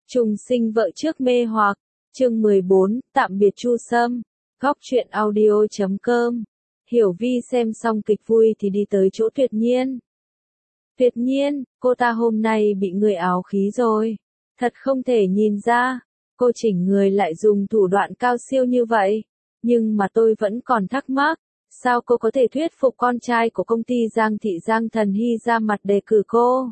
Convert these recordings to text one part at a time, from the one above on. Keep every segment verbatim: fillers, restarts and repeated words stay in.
Trùng sinh vợ trước mê hoặc, chương mười bốn, tạm biệt Chu Sâm, góc truyện audio chấm com. Hiểu Vi xem xong kịch vui thì đi tới chỗ Tuyệt Nhiên. Tuyệt Nhiên, cô ta hôm nay bị người áo khí rồi. Thật không thể nhìn ra, cô chỉnh người lại dùng thủ đoạn cao siêu như vậy. Nhưng mà tôi vẫn còn thắc mắc, sao cô có thể thuyết phục con trai của công ty Giang Thị Giang Thần Hy ra mặt đề cử cô?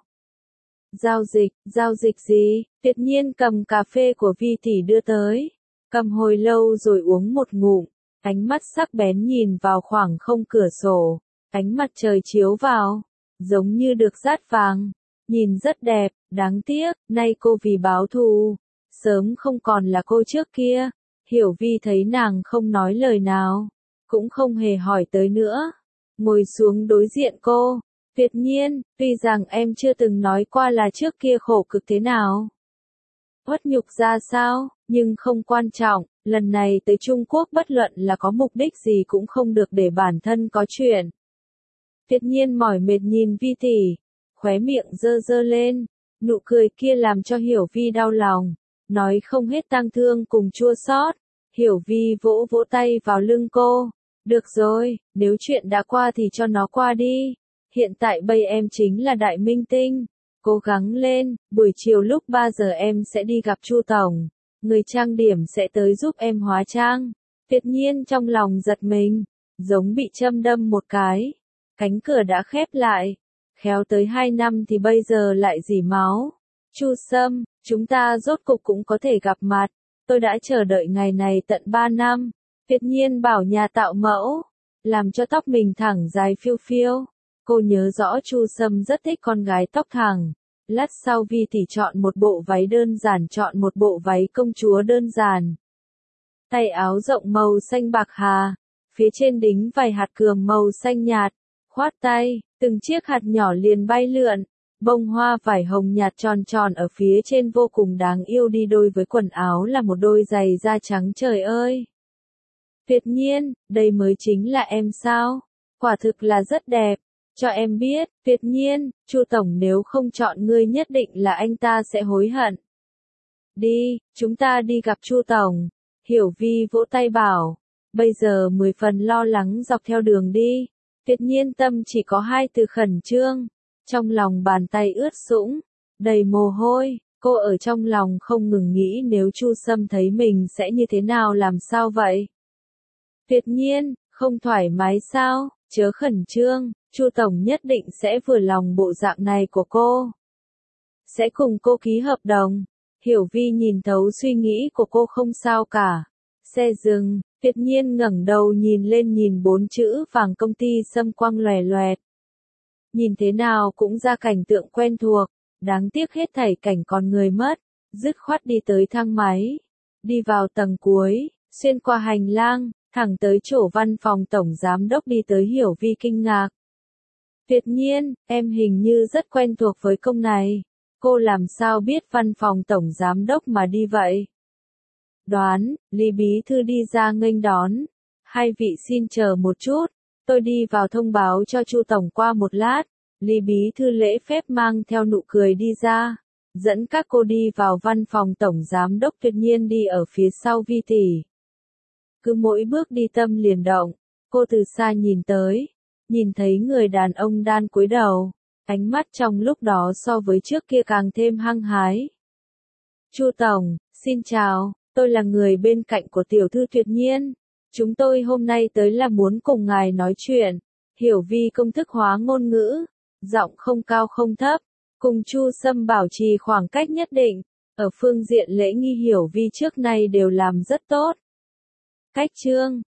Giao dịch, giao dịch gì? Tuyệt Nhiên cầm cà phê của Vi tỷ đưa tới. Cầm hồi lâu rồi uống một ngụm. Ánh mắt sắc bén nhìn vào khoảng không cửa sổ. Ánh mặt trời chiếu vào. Giống như được dát vàng. Nhìn rất đẹp, đáng tiếc, nay cô vì báo thù. Sớm không còn là cô trước kia. Hiểu Vi thấy nàng không nói lời nào. Cũng không hề hỏi tới nữa. Ngồi xuống đối diện cô. Tuyệt Nhiên, tuy rằng em chưa từng nói qua là trước kia khổ cực thế nào, uất nhục ra sao, nhưng không quan trọng, lần này tới Trung Quốc bất luận là có mục đích gì cũng không được để bản thân có chuyện. Tuyệt Nhiên mỏi mệt nhìn Vi tỷ, khóe miệng dơ dơ lên, nụ cười kia làm cho Hiểu Vi đau lòng, nói không hết tang thương cùng chua xót. Hiểu Vi vỗ vỗ tay vào lưng cô, được rồi, nếu chuyện đã qua thì cho nó qua đi. Hiện tại bây em chính là đại minh tinh, cố gắng lên, buổi chiều lúc ba giờ em sẽ đi gặp Chu Tổng, người trang điểm sẽ tới giúp em hóa trang. Tuyệt Nhiên trong lòng giật mình, giống bị châm đâm một cái, cánh cửa đã khép lại, khéo tới hai năm thì bây giờ lại rỉ máu. Chu Sâm, chúng ta rốt cục cũng có thể gặp mặt, tôi đã chờ đợi ngày này tận ba năm. Tuyệt Nhiên bảo nhà tạo mẫu, làm cho tóc mình thẳng dài phiêu phiêu. Cô nhớ rõ Chu Sâm rất thích con gái tóc thẳng. Lát sau Vi tỷ chọn một bộ váy đơn giản, chọn một bộ váy công chúa đơn giản. Tay áo rộng màu xanh bạc hà, phía trên đính vài hạt cườm màu xanh nhạt, khoát tay, từng chiếc hạt nhỏ liền bay lượn. Bông hoa vải hồng nhạt tròn tròn ở phía trên vô cùng đáng yêu, đi đôi với quần áo là một đôi giày da trắng. Trời ơi! Tuyệt Nhiên, đây mới chính là em sao? Quả thực là rất đẹp. Cho em biết, Tuyệt Nhiên, Chu Tổng nếu không chọn ngươi nhất định là anh ta sẽ hối hận. Đi, chúng ta đi gặp Chu Tổng. Hiểu Vi vỗ tay bảo. Bây giờ mười phần lo lắng dọc theo đường đi. Tuyệt Nhiên tâm chỉ có hai từ khẩn trương. Trong lòng bàn tay ướt sũng, đầy mồ hôi. Cô ở trong lòng không ngừng nghĩ nếu Chu Sâm thấy mình sẽ như thế nào, làm sao vậy? Tuyệt Nhiên, không thoải mái sao? Chớ khẩn trương. Chu Tổng nhất định sẽ vừa lòng bộ dạng này của cô. Sẽ cùng cô ký hợp đồng. Hiểu Vi nhìn thấu suy nghĩ của cô, không sao cả. Xe dừng, Tuyệt Nhiên ngẩng đầu nhìn lên, nhìn bốn chữ vàng công ty Sâm quang lòe loẹt. Nhìn thế nào cũng ra cảnh tượng quen thuộc, đáng tiếc hết thảy cảnh còn người mất, dứt khoát đi tới thang máy. Đi vào tầng cuối, xuyên qua hành lang, thẳng tới chỗ văn phòng tổng giám đốc. Đi tới Hiểu Vi kinh ngạc. Tuyệt Nhiên, em hình như rất quen thuộc với công này. Cô làm sao biết văn phòng tổng giám đốc mà đi vậy? Đoán, Lý bí thư đi ra nghênh đón. Hai vị xin chờ một chút, tôi đi vào thông báo cho Chu Tổng qua một lát. Lý bí thư lễ phép mang theo nụ cười đi ra, dẫn các cô đi vào văn phòng tổng giám đốc. Tuyệt Nhiên đi ở phía sau Vi tỷ. Cứ mỗi bước đi tâm liền động, cô từ xa nhìn tới. Nhìn thấy người đàn ông đan cúi đầu, ánh mắt trong lúc đó so với trước kia càng thêm hăng hái. Chu Tổng, xin chào, tôi là người bên cạnh của tiểu thư Tuyệt Nhiên. Chúng tôi hôm nay tới là muốn cùng ngài nói chuyện. Hiểu Vi công thức hóa ngôn ngữ, giọng không cao không thấp, cùng Chu Sâm bảo trì khoảng cách nhất định. Ở phương diện lễ nghi Hiểu Vi trước nay đều làm rất tốt. Cách chương,